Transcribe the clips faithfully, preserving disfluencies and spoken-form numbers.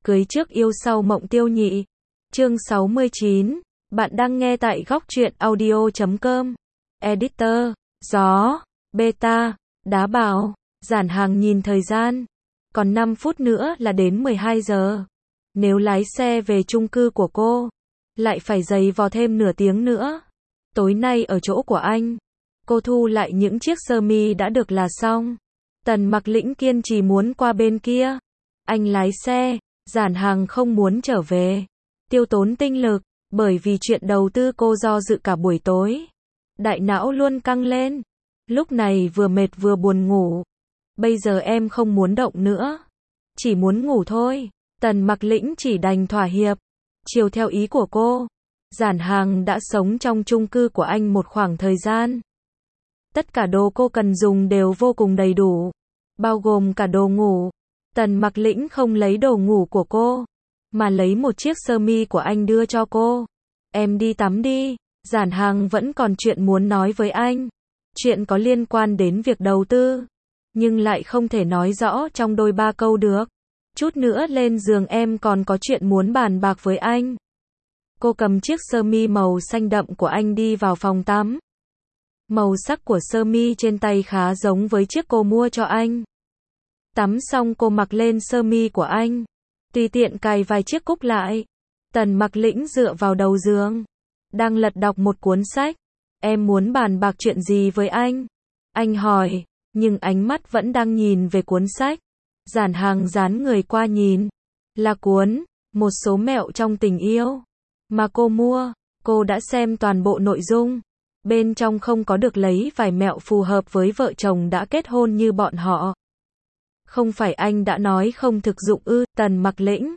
Cưới trước yêu sau mộng tiêu nhị. Chương sáu mươi chín. Bạn đang nghe tại góc truyện audio chấm com. Editor. Gió. Beta. Đá bảo. Giản Hàng nhìn thời gian. Còn năm phút nữa là đến mười hai giờ. Nếu lái xe về chung cư của cô, lại phải giày vò thêm nửa tiếng nữa. Tối nay ở chỗ của anh, cô thu lại những chiếc sơ mi đã được là xong. Tần Mặc Lĩnh kiên trì muốn qua bên kia. Anh lái xe, Giản Hàng không muốn trở về. Tiêu tốn tinh lực, bởi vì chuyện đầu tư cô do dự cả buổi tối. Đại não luôn căng lên. Lúc này vừa mệt vừa buồn ngủ. Bây giờ em không muốn động nữa. Chỉ muốn ngủ thôi. Tần Mặc Lĩnh chỉ đành thỏa hiệp. Chiều theo ý của cô. Giản Hàng đã sống trong chung cư của anh một khoảng thời gian. Tất cả đồ cô cần dùng đều vô cùng đầy đủ. Bao gồm cả đồ ngủ. Tần Mặc Lĩnh không lấy đồ ngủ của cô, mà lấy một chiếc sơ mi của anh đưa cho cô. Em đi tắm đi. Giản Hàng vẫn còn chuyện muốn nói với anh. Chuyện có liên quan đến việc đầu tư. Nhưng lại không thể nói rõ trong đôi ba câu được. Chút nữa lên giường em còn có chuyện muốn bàn bạc với anh. Cô cầm chiếc sơ mi màu xanh đậm của anh đi vào phòng tắm. Màu sắc của sơ mi trên tay khá giống với chiếc cô mua cho anh. Tắm xong cô mặc lên sơ mi của anh. Tùy tiện cài vài chiếc cúc lại. Tần Mặc Lĩnh dựa vào đầu giường. Đang lật đọc một cuốn sách. Em muốn bàn bạc chuyện gì với anh? Anh hỏi, nhưng ánh mắt vẫn đang nhìn về cuốn sách. Giản Hàng dán người qua nhìn. Là cuốn, một số mẹo trong tình yêu. Mà cô mua, cô đã xem toàn bộ nội dung. Bên trong không có được lấy vài mẹo phù hợp với vợ chồng đã kết hôn như bọn họ. Không phải anh đã nói không thực dụng ư? Tần Mặc Lĩnh.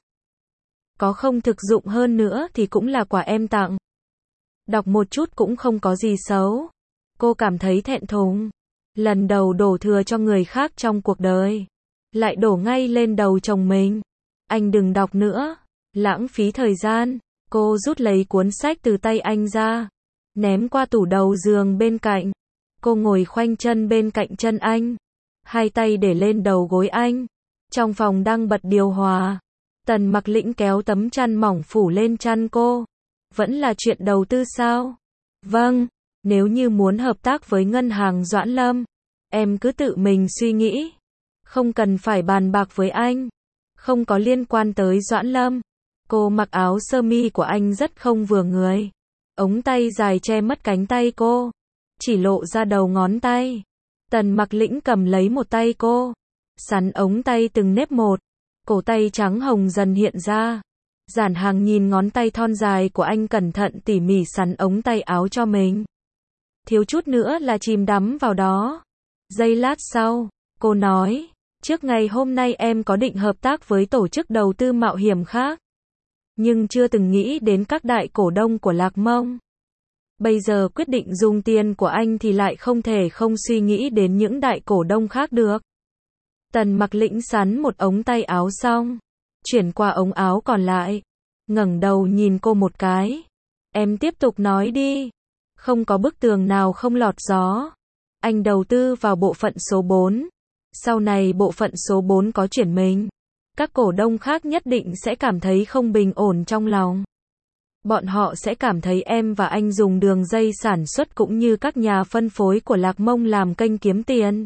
Có không thực dụng hơn nữa thì cũng là quà em tặng. Đọc một chút cũng không có gì xấu. Cô cảm thấy thẹn thùng. Lần đầu đổ thừa cho người khác trong cuộc đời. Lại đổ ngay lên đầu chồng mình. Anh đừng đọc nữa. Lãng phí thời gian. Cô rút lấy cuốn sách từ tay anh ra. Ném qua tủ đầu giường bên cạnh. Cô ngồi khoanh chân bên cạnh chân anh. Hai tay để lên đầu gối anh. Trong phòng đang bật điều hòa. Tần Mặc Lĩnh kéo tấm chăn mỏng phủ lên chăn cô. Vẫn là chuyện đầu tư sao? Vâng, nếu như muốn hợp tác với ngân hàng Doãn Lâm, em cứ tự mình suy nghĩ. Không cần phải bàn bạc với anh. Không có liên quan tới Doãn Lâm. Cô mặc áo sơ mi của anh rất không vừa người. Ống tay dài che mất cánh tay cô. Chỉ lộ ra đầu ngón tay. Tần Mặc Lĩnh cầm lấy một tay cô. Sắn ống tay từng nếp một. Cổ tay trắng hồng dần hiện ra. Giản Hàng nhìn ngón tay thon dài của anh cẩn thận tỉ mỉ sắn ống tay áo cho mình. Thiếu chút nữa là chìm đắm vào đó. Giây lát sau, cô nói, trước ngày hôm nay em có định hợp tác với tổ chức đầu tư mạo hiểm khác. Nhưng chưa từng nghĩ đến các đại cổ đông của Lạc Mông. Bây giờ quyết định dùng tiền của anh thì lại không thể không suy nghĩ đến những đại cổ đông khác được. Tần Mặc Lĩnh sắn một ống tay áo xong. Chuyển qua ống áo còn lại. Ngẩng đầu nhìn cô một cái. Em tiếp tục nói đi. Không có bức tường nào không lọt gió. Anh đầu tư vào bộ phận số bốn. Sau này bộ phận số bốn có chuyển mình. Các cổ đông khác nhất định sẽ cảm thấy không bình ổn trong lòng. Bọn họ sẽ cảm thấy em và anh dùng đường dây sản xuất cũng như các nhà phân phối của Lạc Mông làm kênh kiếm tiền.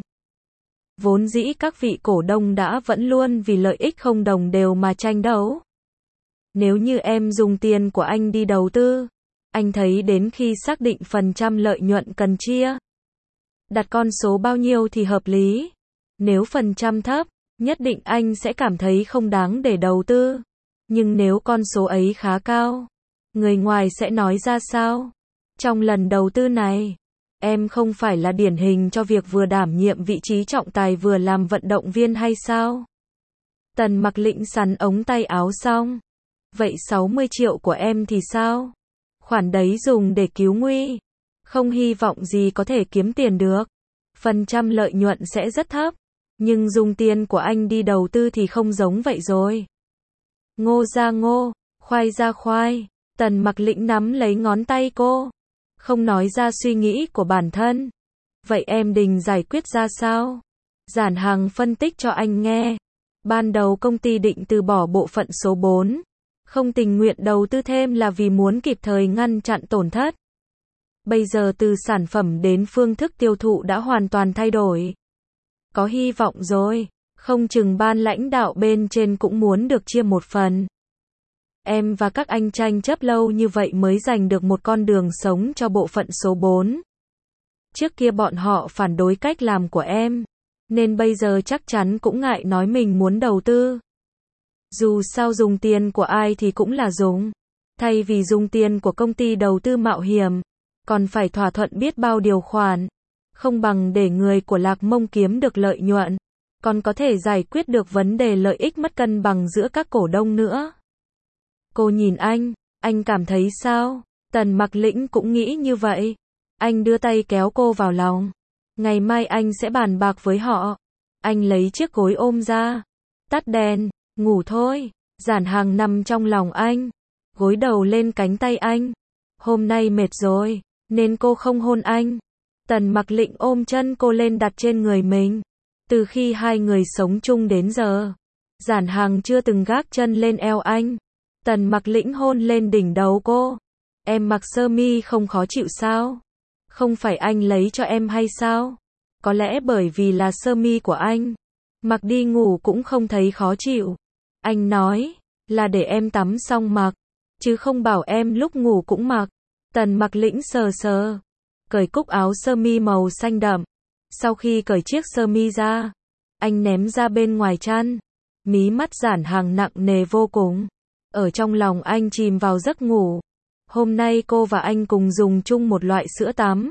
Vốn dĩ các vị cổ đông đã vẫn luôn vì lợi ích không đồng đều mà tranh đấu. Nếu như em dùng tiền của anh đi đầu tư, anh thấy đến khi xác định phần trăm lợi nhuận cần chia. Đặt con số bao nhiêu thì hợp lý. Nếu phần trăm thấp, nhất định anh sẽ cảm thấy không đáng để đầu tư. Nhưng nếu con số ấy khá cao, người ngoài sẽ nói ra sao? Trong lần đầu tư này, em không phải là điển hình cho việc vừa đảm nhiệm vị trí trọng tài vừa làm vận động viên hay sao? Tần Mặc Lĩnh sắn ống tay áo xong. Vậy sáu mươi triệu của em thì sao? Khoản đấy dùng để cứu nguy. Không hy vọng gì có thể kiếm tiền được. Phần trăm lợi nhuận sẽ rất thấp. Nhưng dùng tiền của anh đi đầu tư thì không giống vậy rồi. Ngô ra ngô, khoai ra khoai. Tần Mặc Lĩnh nắm lấy ngón tay cô. Không nói ra suy nghĩ của bản thân. Vậy em định giải quyết ra sao? Giản Hàng phân tích cho anh nghe. Ban đầu công ty định từ bỏ bộ phận số bốn, không tình nguyện đầu tư thêm là vì muốn kịp thời ngăn chặn tổn thất. Bây giờ từ sản phẩm đến phương thức tiêu thụ đã hoàn toàn thay đổi. Có hy vọng rồi, không chừng ban lãnh đạo bên trên cũng muốn được chia một phần. Em và các anh tranh chấp lâu như vậy mới giành được một con đường sống cho bộ phận số bốn. Trước kia bọn họ phản đối cách làm của em, nên bây giờ chắc chắn cũng ngại nói mình muốn đầu tư. Dù sao dùng tiền của ai thì cũng là dùng. Thay vì dùng tiền của công ty đầu tư mạo hiểm, còn phải thỏa thuận biết bao điều khoản. Không bằng để người của Lạc Mông kiếm được lợi nhuận, còn có thể giải quyết được vấn đề lợi ích mất cân bằng giữa các cổ đông nữa. Cô nhìn anh, anh cảm thấy sao? Tần Mặc Lĩnh cũng nghĩ như vậy. Anh đưa tay kéo cô vào lòng. Ngày mai anh sẽ bàn bạc với họ. Anh lấy chiếc gối ôm ra. Tắt đèn, ngủ thôi. Giản Hàng nằm trong lòng anh, gối đầu lên cánh tay anh. Hôm nay mệt rồi, nên cô không hôn anh. Tần Mặc Lĩnh ôm chân cô lên đặt trên người mình. Từ khi hai người sống chung đến giờ, Giản Hàng chưa từng gác chân lên eo anh. Tần Mặc Lĩnh hôn lên đỉnh đầu cô. Em mặc sơ mi không khó chịu sao? Không phải anh lấy cho em hay sao? Có lẽ bởi vì là sơ mi của anh, mặc đi ngủ cũng không thấy khó chịu. Anh nói, là để em tắm xong mặc, chứ không bảo em lúc ngủ cũng mặc. Tần Mặc Lĩnh sờ sờ, cởi cúc áo sơ mi màu xanh đậm. Sau khi cởi chiếc sơ mi ra, anh ném ra bên ngoài chăn. Mí mắt Giản Hàng nặng nề vô cùng. Ở trong lòng anh chìm vào giấc ngủ. Hôm nay cô và anh cùng dùng chung một loại sữa tắm.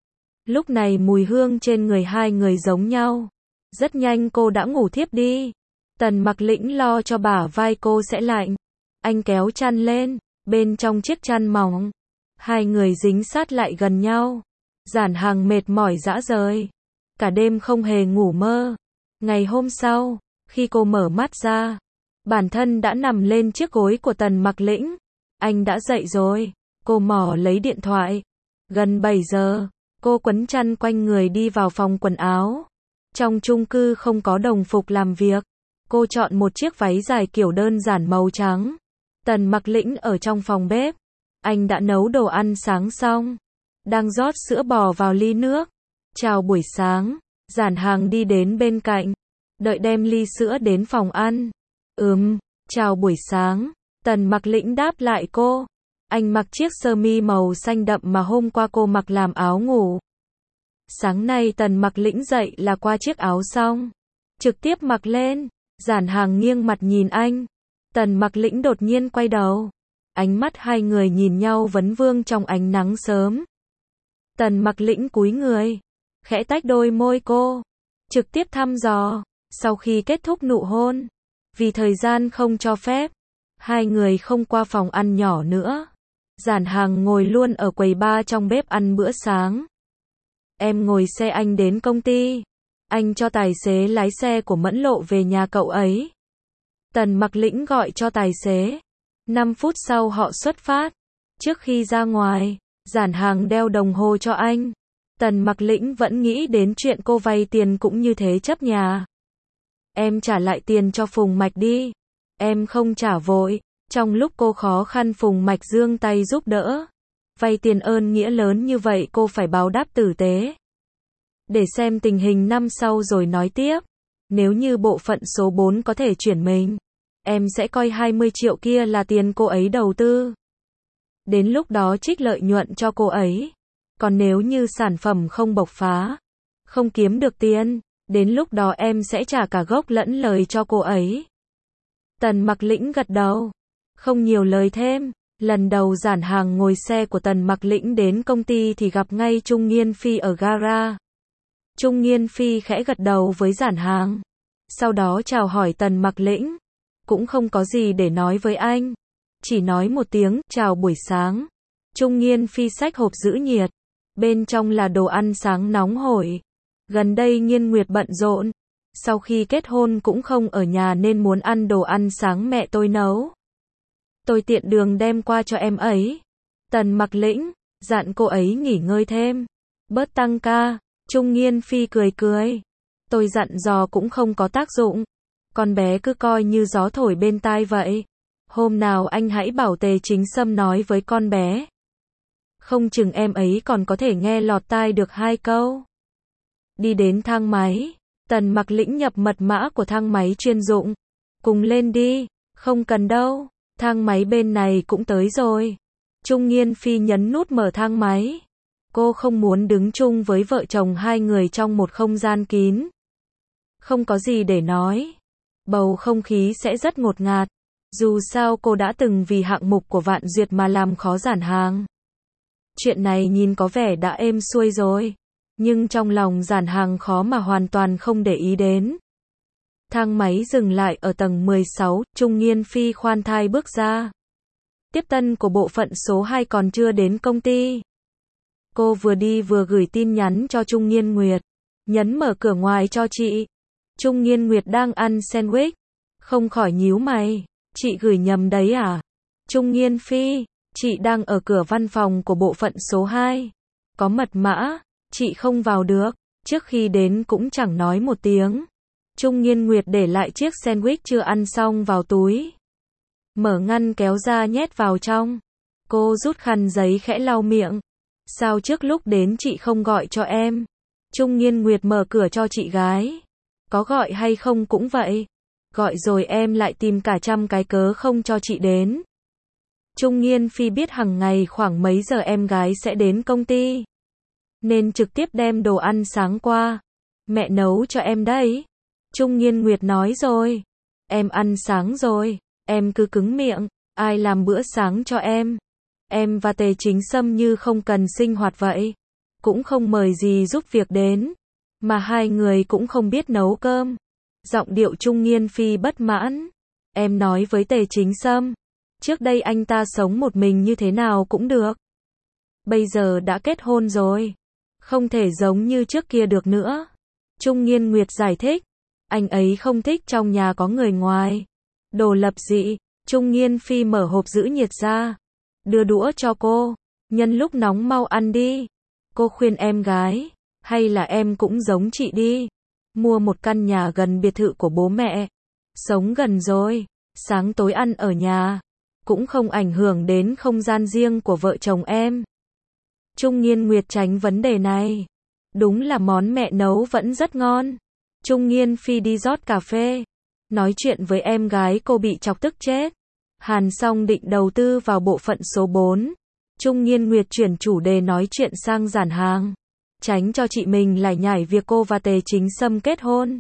Lúc này mùi hương trên người hai người giống nhau. Rất nhanh cô đã ngủ thiếp đi. Tần Mặc Lĩnh lo cho bả vai cô sẽ lạnh. Anh kéo chăn lên, bên trong chiếc chăn mỏng. Hai người dính sát lại gần nhau. Giản Hàng mệt mỏi rã rời. Cả đêm không hề ngủ mơ. Ngày hôm sau, khi cô mở mắt ra, bản thân đã nằm lên chiếc gối của Tần Mặc Lĩnh. Anh đã dậy rồi. Cô mò lấy điện thoại. Gần bảy giờ, cô quấn chăn quanh người đi vào phòng quần áo. Trong chung cư không có đồng phục làm việc. Cô chọn một chiếc váy dài kiểu đơn giản màu trắng. Tần Mặc Lĩnh ở trong phòng bếp. Anh đã nấu đồ ăn sáng xong. Đang rót sữa bò vào ly nước. Chào buổi sáng. Giản Hàng đi đến bên cạnh. Đợi đem ly sữa đến phòng ăn. Ừm, chào buổi sáng. Tần Mặc Lĩnh đáp lại cô. Anh mặc chiếc sơ mi màu xanh đậm mà hôm qua cô mặc làm áo ngủ. Sáng nay Tần Mặc Lĩnh dậy là qua chiếc áo xong, trực tiếp mặc lên. Giản Hàng nghiêng mặt nhìn anh. Tần Mặc Lĩnh đột nhiên quay đầu. Ánh mắt hai người nhìn nhau vấn vương trong ánh nắng sớm. Tần Mặc Lĩnh cúi người, khẽ tách đôi môi cô, trực tiếp thăm dò. Sau khi kết thúc nụ hôn, vì thời gian không cho phép, hai người không qua phòng ăn nhỏ nữa. Giản Hàng ngồi luôn ở quầy bar trong bếp ăn bữa sáng. Em ngồi xe anh đến công ty. Anh cho tài xế lái xe của Mẫn Lộ về nhà cậu ấy. Tần Mặc Lĩnh gọi cho tài xế. năm phút sau họ xuất phát. Trước khi ra ngoài, Giản Hàng đeo đồng hồ cho anh. Tần Mặc Lĩnh vẫn nghĩ đến chuyện cô vay tiền cũng như thế chấp nhà. Em trả lại tiền cho Phùng Mạch đi. Em không trả vội. Trong lúc cô khó khăn Phùng Mạch giương tay giúp đỡ. Vay tiền ơn nghĩa lớn như vậy cô phải báo đáp tử tế. Để xem tình hình năm sau rồi nói tiếp. Nếu như bộ phận số bốn có thể chuyển mình, em sẽ coi hai mươi triệu kia là tiền cô ấy đầu tư. Đến lúc đó trích lợi nhuận cho cô ấy. Còn nếu như sản phẩm không bộc phá, không kiếm được tiền, đến lúc đó em sẽ trả cả gốc lẫn lời cho cô ấy. Tần Mặc Lĩnh gật đầu, không nhiều lời thêm. Lần đầu Giản Hàng ngồi xe của Tần Mặc Lĩnh đến công ty thì gặp ngay Trung Nghiên Phi ở gara. Trung Nghiên Phi khẽ gật đầu với Giản Hàng, sau đó chào hỏi Tần Mặc Lĩnh, cũng không có gì để nói với anh, chỉ nói một tiếng chào buổi sáng. Trung Nghiên Phi xách hộp giữ nhiệt, bên trong là đồ ăn sáng nóng hổi. Gần đây Nghiên Nguyệt bận rộn, sau khi kết hôn cũng không ở nhà nên muốn ăn đồ ăn sáng mẹ tôi nấu. Tôi tiện đường đem qua cho em ấy. Tần Mặc Lĩnh dặn cô ấy nghỉ ngơi thêm, bớt tăng ca. Trung Nghiên Phi cười cười. Tôi dặn dò cũng không có tác dụng. Con bé cứ coi như gió thổi bên tai vậy. Hôm nào anh hãy bảo Tề Chính Sâm nói với con bé. Không chừng em ấy còn có thể nghe lọt tai được hai câu. Đi đến thang máy, Tần Mặc lĩnh nhập mật mã của thang máy chuyên dụng. Cùng lên đi, không cần đâu, thang máy bên này cũng tới rồi. Trung Nghiên Phi nhấn nút mở thang máy. Cô không muốn đứng chung với vợ chồng hai người trong một không gian kín. Không có gì để nói. Bầu không khí sẽ rất ngột ngạt. Dù sao cô đã từng vì hạng mục của Vạn Duyệt mà làm khó Giản Hàng. Chuyện này nhìn có vẻ đã êm xuôi rồi. Nhưng trong lòng Giản Hàng khó mà hoàn toàn không để ý đến. Thang máy dừng lại ở tầng mười sáu, Trung Nghiên Phi khoan thai bước ra. Tiếp tân của bộ phận số hai còn chưa đến công ty. Cô vừa đi vừa gửi tin nhắn cho Trung Nghiên Nguyệt. Nhấn mở cửa ngoài cho chị. Trung Nghiên Nguyệt đang ăn sandwich. Không khỏi nhíu mày. Chị gửi nhầm đấy à? Trung Nghiên Phi, chị đang ở cửa văn phòng của bộ phận số hai. Có mật mã, chị không vào được. Trước khi đến cũng chẳng nói một tiếng. Trung Nghiên Nguyệt để lại chiếc sandwich chưa ăn xong vào túi. Mở ngăn kéo ra nhét vào trong. Cô rút khăn giấy khẽ lau miệng. Sao trước lúc đến chị không gọi cho em? Trung Nghiên Nguyệt mở cửa cho chị gái. Có gọi hay không cũng vậy. Gọi rồi em lại tìm cả trăm cái cớ không cho chị đến. Trung Nghiên Phi biết hằng ngày khoảng mấy giờ em gái sẽ đến công ty. Nên trực tiếp đem đồ ăn sáng qua. Mẹ nấu cho em đấy. Trung Nghiên Nguyệt nói rồi. Em ăn sáng rồi. Em cứ cứng miệng. Ai làm bữa sáng cho em? Em và Tề Chính Sâm như không cần sinh hoạt vậy. Cũng không mời gì giúp việc đến. Mà hai người cũng không biết nấu cơm. Giọng điệu Trung Nghiên Phi bất mãn. Em nói với Tề Chính Sâm. Trước đây anh ta sống một mình như thế nào cũng được. Bây giờ đã kết hôn rồi. Không thể giống như trước kia được nữa. Trung Nghiên Nguyệt giải thích. Anh ấy không thích trong nhà có người ngoài. Đồ lập dị. Trung Nghiên Phi mở hộp giữ nhiệt ra. Đưa đũa cho cô. Nhân lúc nóng mau ăn đi. Cô khuyên em gái. Hay là em cũng giống chị đi. Mua một căn nhà gần biệt thự của bố mẹ. Sống gần rồi. Sáng tối ăn ở nhà. Cũng không ảnh hưởng đến không gian riêng của vợ chồng em. Trung Nghiên Nguyệt tránh vấn đề này. Đúng là món mẹ nấu vẫn rất ngon. Trung Nghiên Phi đi rót cà phê. Nói chuyện với em gái cô bị chọc tức chết. Hàn Song định đầu tư vào bộ phận số bốn. Trung Nghiên Nguyệt chuyển chủ đề nói chuyện sang Giản Hàng. Tránh cho chị mình lải nhải việc cô và Tề Chính Sâm kết hôn.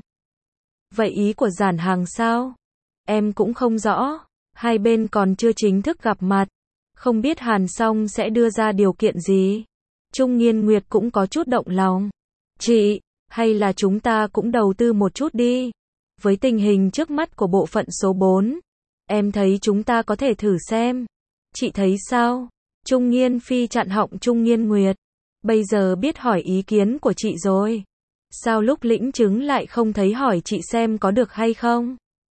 Vậy ý của Giản Hàng sao? Em cũng không rõ. Hai bên còn chưa chính thức gặp mặt. Không biết Hàn Song sẽ đưa ra điều kiện gì. Trung Nghiên Nguyệt cũng có chút động lòng. Chị, hay là chúng ta cũng đầu tư một chút đi. Với tình hình trước mắt của bộ phận số bốn. Em thấy chúng ta có thể thử xem. Chị thấy sao? Trung Nghiên Phi chặn họng Trung Nghiên Nguyệt. Bây giờ biết hỏi ý kiến của chị rồi. Sao lúc lĩnh chứng lại không thấy hỏi chị xem có được hay không?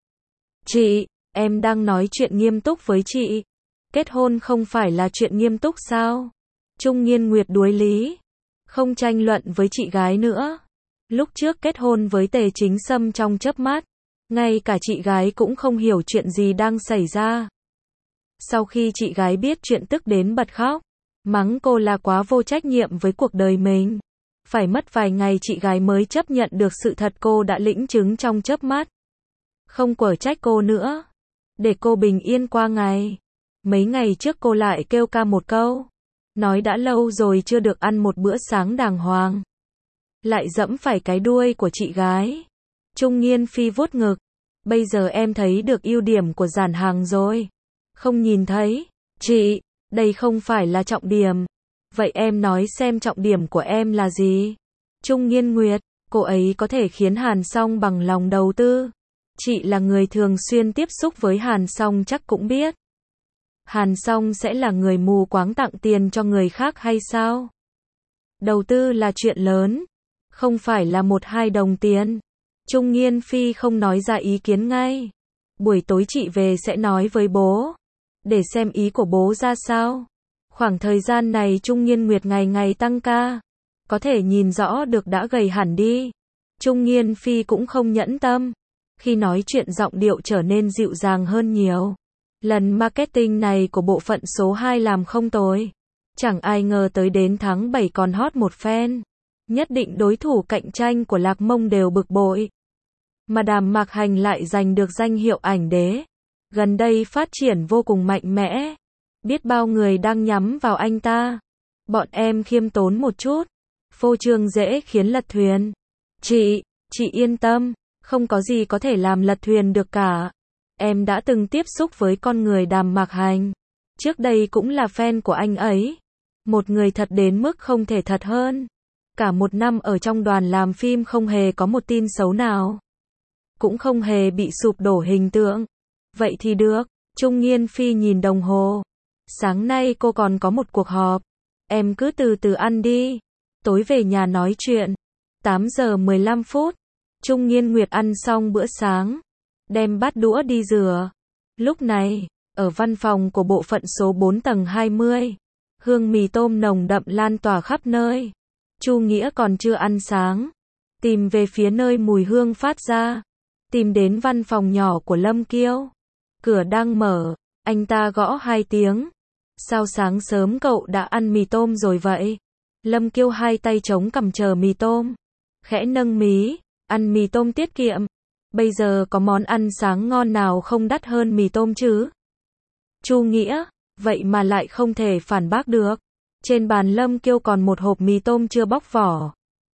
Chị, em đang nói chuyện nghiêm túc với chị. Kết hôn không phải là chuyện nghiêm túc sao? Trung Nghiên Nguyệt đuối lý. Không tranh luận với chị gái nữa. Lúc trước kết hôn với Tề Chính Sâm trong chớp mắt. Ngay cả chị gái cũng không hiểu chuyện gì đang xảy ra. Sau khi chị gái biết chuyện tức đến bật khóc. Mắng cô là quá vô trách nhiệm với cuộc đời mình. Phải mất vài ngày chị gái mới chấp nhận được sự thật cô đã lĩnh chứng trong chớp mắt. Không quở trách cô nữa. Để cô bình yên qua ngày. Mấy ngày trước cô lại kêu ca một câu. Nói đã lâu rồi chưa được ăn một bữa sáng đàng hoàng. Lại dẫm phải cái đuôi của chị gái. Trung Nghiên Phi vuốt ngực. Bây giờ em thấy được ưu điểm của Giản Hàng rồi. Không nhìn thấy. Chị, đây không phải là trọng điểm. Vậy em nói xem trọng điểm của em là gì? Trung Nghiên Nguyệt, cô ấy có thể khiến Hàn Song bằng lòng đầu tư. Chị là người thường xuyên tiếp xúc với Hàn Song chắc cũng biết. Hàn Song sẽ là người mù quáng tặng tiền cho người khác hay sao? Đầu tư là chuyện lớn. Không phải là một hai đồng tiền. Trung Nghiên Phi không nói ra ý kiến ngay. Buổi tối chị về sẽ nói với bố. Để xem ý của bố ra sao. Khoảng thời gian này Trung Nghiên Nguyệt ngày ngày tăng ca. Có thể nhìn rõ được đã gầy hẳn đi. Trung Nghiên Phi cũng không nhẫn tâm. Khi nói chuyện giọng điệu trở nên dịu dàng hơn nhiều. Lần marketing này của bộ phận số hai làm không tồi. Chẳng ai ngờ tới đến tháng bảy còn hot một phen. Nhất định đối thủ cạnh tranh của Lạc Mông đều bực bội. Mà Đàm Mạc Hành lại giành được danh hiệu ảnh đế. Gần đây phát triển vô cùng mạnh mẽ. Biết bao người đang nhắm vào anh ta. Bọn em khiêm tốn một chút. Phô trương dễ khiến lật thuyền. Chị, chị yên tâm. Không có gì có thể làm lật thuyền được cả. Em đã từng tiếp xúc với con người Đàm Mạc Hành. Trước đây cũng là fan của anh ấy. Một người thật đến mức không thể thật hơn. Cả một năm ở trong đoàn làm phim không hề có một tin xấu nào. Cũng không hề bị sụp đổ hình tượng. Vậy thì được. Trung Nghiên Phi nhìn đồng hồ. Sáng nay cô còn có một cuộc họp. Em cứ từ từ ăn đi. Tối về nhà nói chuyện. tám giờ mười lăm phút. Trung Nghiên Nguyệt ăn xong bữa sáng. Đem bát đũa đi rửa. Lúc này, ở văn phòng của bộ phận số bốn tầng hai mươi. Hương mì tôm nồng đậm lan tỏa khắp nơi. Chu Nghĩa còn chưa ăn sáng. Tìm về phía nơi mùi hương phát ra. Tìm đến văn phòng nhỏ của Lâm Kiêu. Cửa đang mở. Anh ta gõ hai tiếng. Sao sáng sớm cậu đã ăn mì tôm rồi vậy? Lâm Kiêu hai tay chống cằm chờ mì tôm. Khẽ nâng mí. Ăn mì tôm tiết kiệm. Bây giờ có món ăn sáng ngon nào không đắt hơn mì tôm chứ? Chu Nghĩa, vậy mà lại không thể phản bác được. Trên bàn Lâm Kiêu còn một hộp mì tôm chưa bóc vỏ.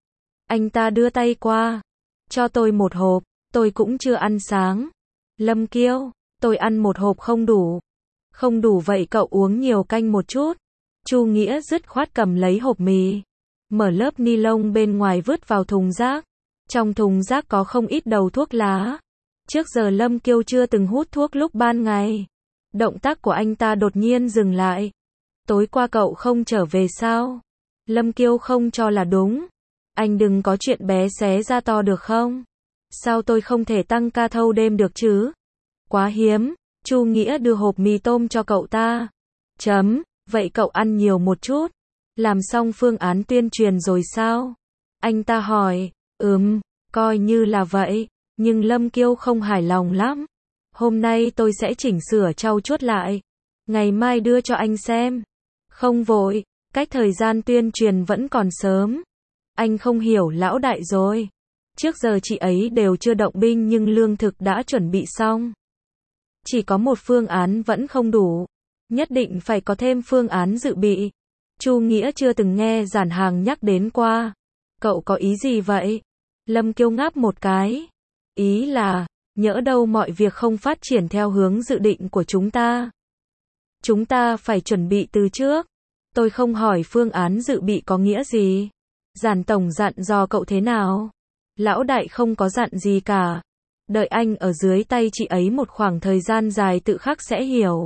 Anh ta đưa tay qua. Cho tôi một hộp, tôi cũng chưa ăn sáng. Lâm Kiêu, tôi ăn một hộp không đủ. Không đủ vậy cậu uống nhiều canh một chút. Chu Nghĩa dứt khoát cầm lấy hộp mì. Mở lớp ni lông bên ngoài vứt vào thùng rác. Trong thùng rác có không ít đầu thuốc lá. Trước giờ Lâm Kiêu chưa từng hút thuốc lúc ban ngày. Động tác của anh ta đột nhiên dừng lại. Tối qua cậu không trở về sao? Lâm Kiêu không cho là đúng. Anh đừng có chuyện bé xé ra to được không? Sao tôi không thể tăng ca thâu đêm được chứ? Quá hiếm. Chu Nghĩa đưa hộp mì tôm cho cậu ta. Chấm, vậy cậu ăn nhiều một chút. Làm xong phương án tuyên truyền rồi sao? Anh ta hỏi. Ừm, coi như là vậy. Nhưng Lâm Kiêu không hài lòng lắm. Hôm nay tôi sẽ chỉnh sửa trau chuốt lại. Ngày mai đưa cho anh xem. Không vội, cách thời gian tuyên truyền vẫn còn sớm. Anh không hiểu lão đại rồi. Trước giờ chị ấy đều chưa động binh nhưng lương thực đã chuẩn bị xong. Chỉ có một phương án vẫn không đủ. Nhất định phải có thêm phương án dự bị. Chu Nghĩa chưa từng nghe Giản Hàng nhắc đến qua. Cậu có ý gì vậy? Lâm Kiêu ngáp một cái. Ý là, nhỡ đâu mọi việc không phát triển theo hướng dự định của chúng ta. Chúng ta phải chuẩn bị từ trước. Tôi không hỏi phương án dự bị có nghĩa gì. Giản tổng dặn dò cậu thế nào? Lão đại không có dặn gì cả. Đợi anh ở dưới tay chị ấy một khoảng thời gian dài tự khắc sẽ hiểu.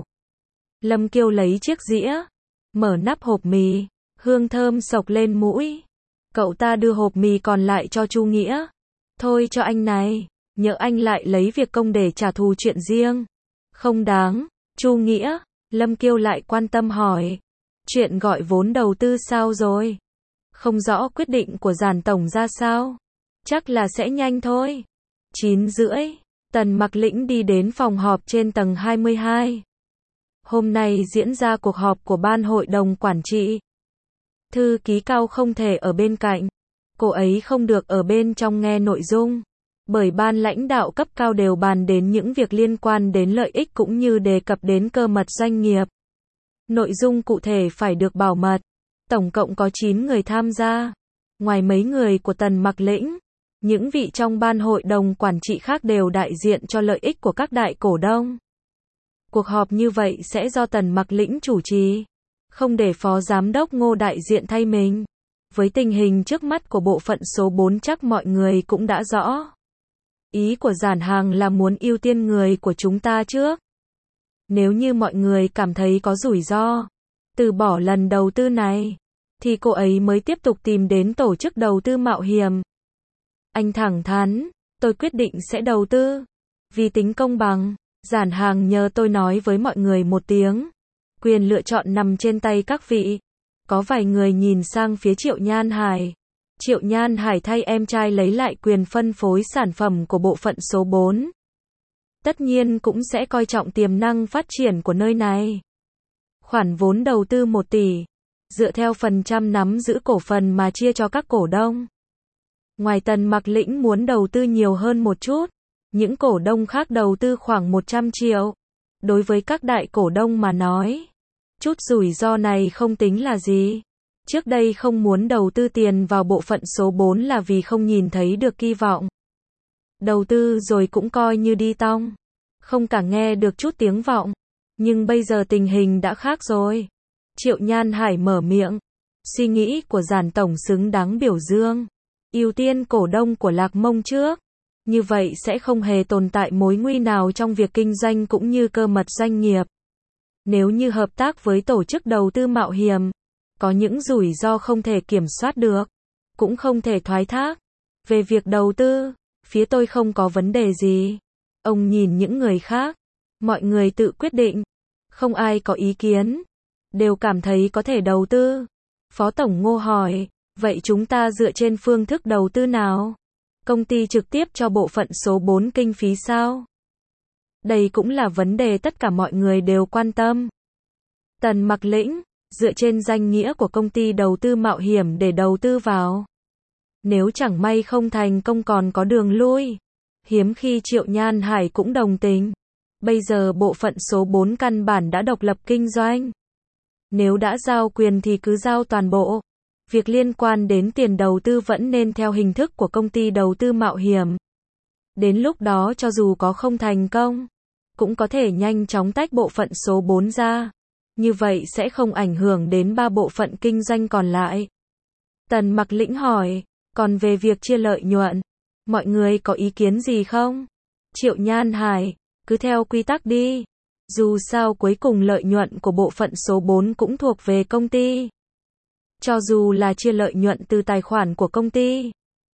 Lâm Kiêu lấy chiếc dĩa. Mở nắp hộp mì. Hương thơm sộc lên mũi. Cậu ta đưa hộp mì còn lại cho Chu Nghĩa. Thôi cho anh này. Nhỡ anh lại lấy việc công để trả thù chuyện riêng. Không đáng. Chu Nghĩa. Lâm Kiêu lại quan tâm hỏi. Chuyện gọi vốn đầu tư sao rồi? Không rõ quyết định của Giản tổng ra sao? Chắc là sẽ nhanh thôi. chín rưỡi. Tần Mặc Lĩnh đi đến phòng họp trên tầng hai mươi hai. Hôm nay diễn ra cuộc họp của ban hội đồng quản trị. Thư ký Cao không thể ở bên cạnh. Cô ấy không được ở bên trong nghe nội dung. Bởi ban lãnh đạo cấp cao đều bàn đến những việc liên quan đến lợi ích cũng như đề cập đến cơ mật doanh nghiệp. Nội dung cụ thể phải được bảo mật. Tổng cộng có chín người tham gia. Ngoài mấy người của Tần Mặc Lĩnh, những vị trong ban hội đồng quản trị khác đều đại diện cho lợi ích của các đại cổ đông. Cuộc họp như vậy sẽ do Tần Mặc Lĩnh chủ trì, không để phó giám đốc Ngô đại diện thay mình. Với tình hình trước mắt của bộ phận số bốn chắc mọi người cũng đã rõ. Ý của Giản Hàng là muốn ưu tiên người của chúng ta trước. Nếu như mọi người cảm thấy có rủi ro, từ bỏ lần đầu tư này, thì cô ấy mới tiếp tục tìm đến tổ chức đầu tư mạo hiểm. Anh thẳng thắn, tôi quyết định sẽ đầu tư. Vì tính công bằng, Giản Hàng nhờ tôi nói với mọi người một tiếng. Quyền lựa chọn nằm trên tay các vị. Có vài người nhìn sang phía Triệu Nhan Hải. Triệu Nhan Hải thay em trai lấy lại quyền phân phối sản phẩm của bộ phận số bốn. Tất nhiên cũng sẽ coi trọng tiềm năng phát triển của nơi này. Khoản vốn đầu tư một tỷ, dựa theo phần trăm nắm giữ cổ phần mà chia cho các cổ đông. Ngoài Tần Mặc Lĩnh muốn đầu tư nhiều hơn một chút, những cổ đông khác đầu tư khoảng một trăm triệu. Đối với các đại cổ đông mà nói, chút rủi ro này không tính là gì. Trước đây không muốn đầu tư tiền vào bộ phận số bốn là vì không nhìn thấy được kỳ vọng. Đầu tư rồi cũng coi như đi tong, không cả nghe được chút tiếng vọng. Nhưng bây giờ tình hình đã khác rồi. Triệu Nhan Hải mở miệng. Suy nghĩ của Giản tổng xứng đáng biểu dương. Ưu tiên cổ đông của Lạc Mông trước. Như vậy sẽ không hề tồn tại mối nguy nào trong việc kinh doanh cũng như cơ mật doanh nghiệp. Nếu như hợp tác với tổ chức đầu tư mạo hiểm, có những rủi ro không thể kiểm soát được, cũng không thể thoái thác. Về việc đầu tư, phía tôi không có vấn đề gì. Ông nhìn những người khác, mọi người tự quyết định, không ai có ý kiến, đều cảm thấy có thể đầu tư. Phó Tổng Ngô hỏi, vậy chúng ta dựa trên phương thức đầu tư nào? Công ty trực tiếp cho bộ phận số bốn kinh phí sao? Đây cũng là vấn đề tất cả mọi người đều quan tâm. Tần Mặc Lĩnh, dựa trên danh nghĩa của công ty đầu tư mạo hiểm để đầu tư vào. Nếu chẳng may không thành công còn có đường lui. Hiếm khi Triệu Nhan Hải cũng đồng tình. Bây giờ bộ phận số bốn căn bản đã độc lập kinh doanh. Nếu đã giao quyền thì cứ giao toàn bộ. Việc liên quan đến tiền đầu tư vẫn nên theo hình thức của công ty đầu tư mạo hiểm. Đến lúc đó cho dù có không thành công, cũng có thể nhanh chóng tách bộ phận số bốn ra. Như vậy sẽ không ảnh hưởng đến ba bộ phận kinh doanh còn lại. Tần Mặc Lĩnh hỏi, còn về việc chia lợi nhuận, mọi người có ý kiến gì không? Triệu Nhan Hải, cứ theo quy tắc đi. Dù sao cuối cùng lợi nhuận của bộ phận số bốn cũng thuộc về công ty. Cho dù là chia lợi nhuận từ tài khoản của công ty,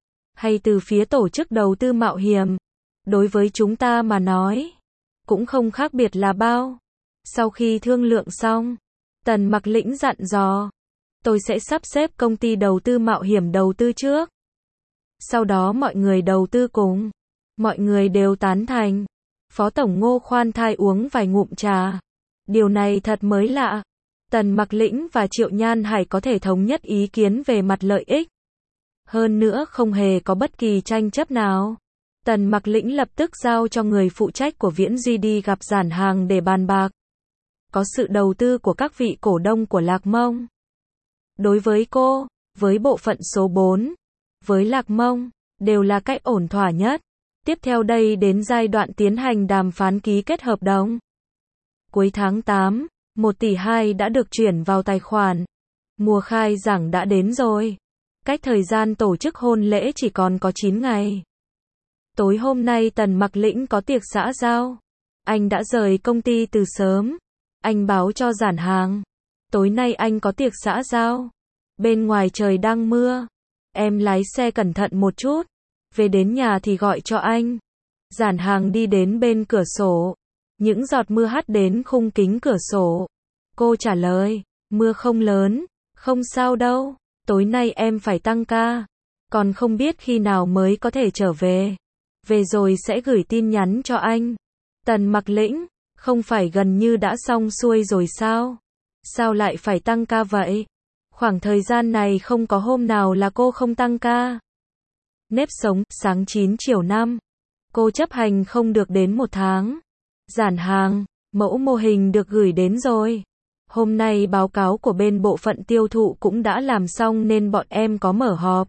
hay từ phía tổ chức đầu tư mạo hiểm, đối với chúng ta mà nói, cũng không khác biệt là bao. Sau khi thương lượng xong, Tần Mặc Lĩnh dặn dò, tôi sẽ sắp xếp công ty đầu tư mạo hiểm đầu tư trước. Sau đó mọi người đầu tư cùng. Mọi người đều tán thành. Phó Tổng Ngô khoan thai uống vài ngụm trà. Điều này thật mới lạ. Tần Mặc Lĩnh và Triệu Nhan Hải có thể thống nhất ý kiến về mặt lợi ích. Hơn nữa không hề có bất kỳ tranh chấp nào. Tần Mặc Lĩnh lập tức giao cho người phụ trách của Viễn Duy đi gặp Giản Hàng để bàn bạc. Có sự đầu tư của các vị cổ đông của Lạc Mông. Đối với cô, với bộ phận số bốn, với Lạc Mông, đều là cách ổn thỏa nhất. Tiếp theo đây đến giai đoạn tiến hành đàm phán ký kết hợp đồng. Cuối tháng tám, một tỷ hai đã được chuyển vào tài khoản. Mùa khai giảng đã đến rồi. Cách thời gian tổ chức hôn lễ chỉ còn có chín ngày. Tối hôm nay Tần Mặc Lĩnh có tiệc xã giao. Anh đã rời công ty từ sớm. Anh báo cho Giản Hàng. Tối nay anh có tiệc xã giao. Bên ngoài trời đang mưa. Em lái xe cẩn thận một chút. Về đến nhà thì gọi cho anh. Giản Hàng đi đến bên cửa sổ. Những giọt mưa hắt đến khung kính cửa sổ. Cô trả lời, mưa không lớn, không sao đâu. Tối nay em phải tăng ca. Còn không biết khi nào mới có thể trở về. Về rồi sẽ gửi tin nhắn cho anh. Tần Mặc Lĩnh, không phải gần như đã xong xuôi rồi sao? Sao lại phải tăng ca vậy? Khoảng thời gian này không có hôm nào là cô không tăng ca. Nếp sống, sáng chín chiều năm. Cô chấp hành không được đến một tháng. Giản Hàng, mẫu mô hình được gửi đến rồi. Hôm nay báo cáo của bên bộ phận tiêu thụ cũng đã làm xong nên bọn em có mở họp.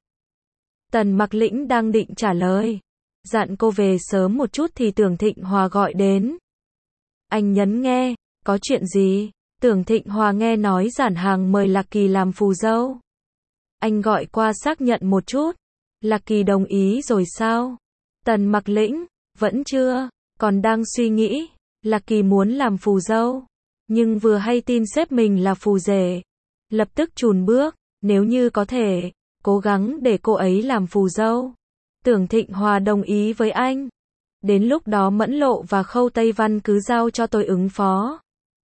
Tần Mặc Lĩnh đang định trả lời. Dặn cô về sớm một chút thì Tưởng Thịnh Hòa gọi đến. Anh nhấn nghe, có chuyện gì? Tưởng Thịnh Hòa nghe nói Giản Hàng mời Lạc Kỳ làm phù dâu. Anh gọi qua xác nhận một chút. Lạc Kỳ đồng ý rồi sao? Tần Mặc Lĩnh, vẫn chưa, còn đang suy nghĩ. Lạc Kỳ muốn làm phù dâu, nhưng vừa hay tin sếp mình là phù rể. Lập tức chùn bước, nếu như có thể, cố gắng để cô ấy làm phù dâu. Tưởng Thịnh Hòa đồng ý với anh. Đến lúc đó Mẫn Lộ và Khâu Tây Văn cứ giao cho tôi ứng phó.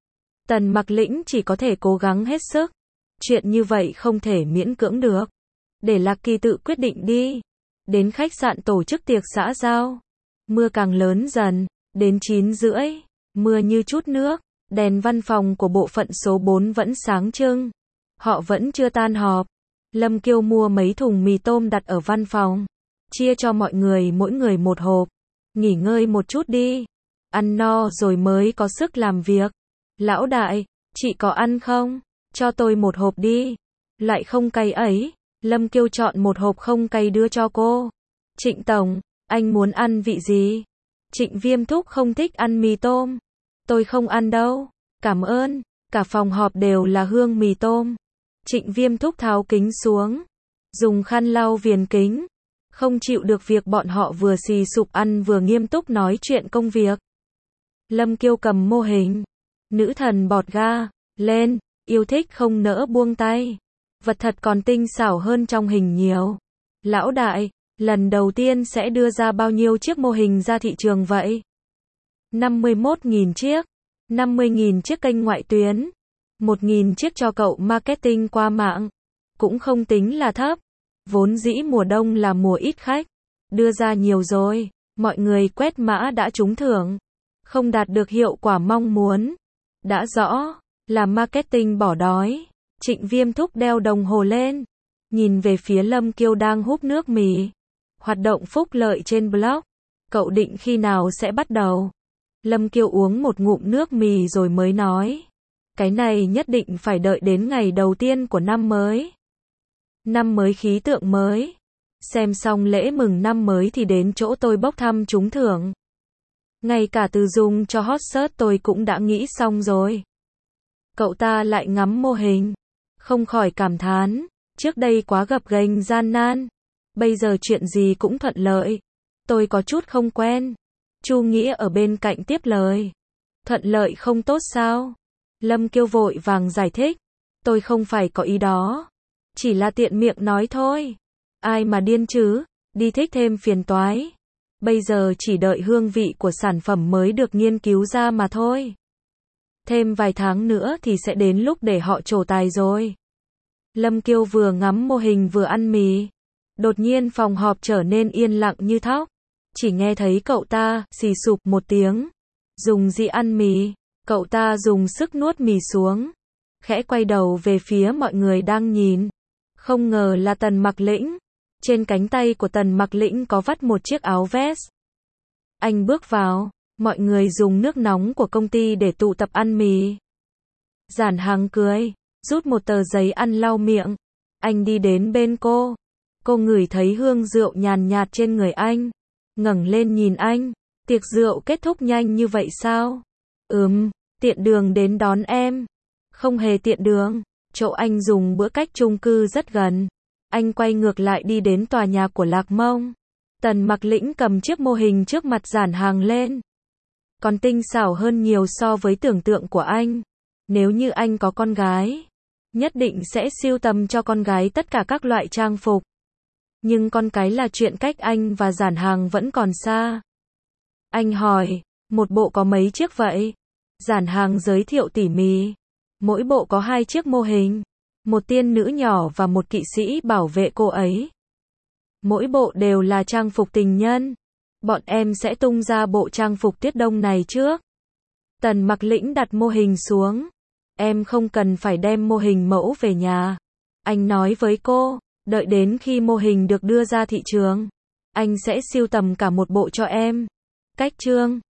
Tần Mặc Lĩnh chỉ có thể cố gắng hết sức. Chuyện như vậy không thể miễn cưỡng được. để Lạc Kỳ tự quyết định đi. Đến khách sạn tổ chức tiệc xã giao. Mưa càng lớn dần, đến chín rưỡi, mưa như chút nước, đèn văn phòng của bộ phận số bốn vẫn sáng trưng. Họ vẫn chưa tan họp. Lâm Kiêu mua mấy thùng mì tôm đặt ở văn phòng, chia cho mọi người mỗi người một hộp. Nghỉ ngơi một chút đi, ăn no rồi mới có sức làm việc. Lão đại, chị có ăn không? Cho tôi một hộp đi. Lại không cay ấy. Lâm Kiêu chọn một hộp không cay đưa cho cô. Trịnh tổng, anh muốn ăn vị gì? Trịnh Viêm Thúc không thích ăn mì tôm. Tôi không ăn đâu. Cảm ơn. Cả phòng họp đều là hương mì tôm. Trịnh Viêm Thúc tháo kính xuống, dùng khăn lau viền kính. Không chịu được việc bọn họ vừa xì sụp ăn vừa nghiêm túc nói chuyện công việc. Lâm Kiêu cầm mô hình nữ thần bọt ga lên, yêu thích không nỡ buông tay. Vật thật còn tinh xảo hơn trong hình nhiều. Lão đại, lần đầu tiên sẽ đưa ra bao nhiêu chiếc mô hình ra thị trường vậy? năm mươi mốt nghìn chiếc, năm mươi nghìn chiếc kênh ngoại tuyến, một nghìn chiếc cho cậu marketing qua mạng. Cũng không tính là thấp. Vốn dĩ mùa đông là mùa ít khách. Đưa ra nhiều rồi, mọi người quét mã đã trúng thưởng. Không đạt được hiệu quả mong muốn. Đã rõ, là marketing bỏ đói. Trịnh Viêm Thúc đeo đồng hồ lên, nhìn về phía Lâm Kiêu đang húp nước mì. Hoạt động phúc lợi trên blog. Cậu định khi nào sẽ bắt đầu? Lâm Kiêu uống một ngụm nước mì rồi mới nói. Cái này nhất định phải đợi đến ngày đầu tiên của năm mới. Năm mới khí tượng mới. Xem xong lễ mừng năm mới thì đến chỗ tôi bốc thăm trúng thưởng. Ngay cả từ dùng cho hot search tôi cũng đã nghĩ xong rồi. Cậu ta lại ngắm mô hình. Không khỏi cảm thán. Trước đây quá gập ghềnh gian nan. Bây giờ chuyện gì cũng thuận lợi. Tôi có chút không quen. Chu Nghĩa ở bên cạnh tiếp lời. Thuận lợi không tốt sao? Lâm Kiêu vội vàng giải thích. Tôi không phải có ý đó. Chỉ là tiện miệng nói thôi. Ai mà điên chứ, đi thích thêm phiền toái. Bây giờ chỉ đợi hương vị của sản phẩm mới được nghiên cứu ra mà thôi. Thêm vài tháng nữa thì sẽ đến lúc để họ trổ tài rồi. Lâm Kiêu vừa ngắm mô hình vừa ăn mì. Đột nhiên phòng họp trở nên yên lặng như thóc. Chỉ nghe thấy cậu ta xì sụp một tiếng. Dùng dĩ ăn mì. Cậu ta dùng sức nuốt mì xuống. Khẽ quay đầu về phía mọi người đang nhìn. Không ngờ là Tần Mặc Lĩnh. Trên cánh tay của Tần Mặc Lĩnh có vắt một chiếc áo vest. Anh bước vào. Mọi người dùng nước nóng của công ty để tụ tập ăn mì. Giản Hằng cười. Rút một tờ giấy ăn lau miệng. Anh đi đến bên cô. Cô ngửi thấy hương rượu nhàn nhạt trên người anh. Ngẩng lên nhìn anh. Tiệc rượu kết thúc nhanh như vậy sao? Ừm, tiện đường đến đón em. Không hề tiện đường. Chỗ anh dùng bữa cách chung cư rất gần. Anh quay ngược lại đi đến tòa nhà của Lạc Mông. Tần Mặc Lĩnh cầm chiếc mô hình trước mặt Giản Hằng lên. Còn tinh xảo hơn nhiều so với tưởng tượng của anh. Nếu như anh có con gái, nhất định sẽ sưu tầm cho con gái tất cả các loại trang phục. Nhưng con cái là chuyện cách anh và Giản Hằng vẫn còn xa. Anh hỏi, một bộ có mấy chiếc vậy? Giản Hằng giới thiệu tỉ mỉ. Mỗi bộ có hai chiếc mô hình. Một tiên nữ nhỏ và một kỵ sĩ bảo vệ cô ấy. Mỗi bộ đều là trang phục tình nhân. Bọn em sẽ tung ra bộ trang phục tiết đông này trước. Tần Mặc Lĩnh đặt mô hình xuống. Em không cần phải đem mô hình mẫu về nhà. Anh nói với cô, đợi đến khi mô hình được đưa ra thị trường, anh sẽ sưu tầm cả một bộ cho em. Cách chương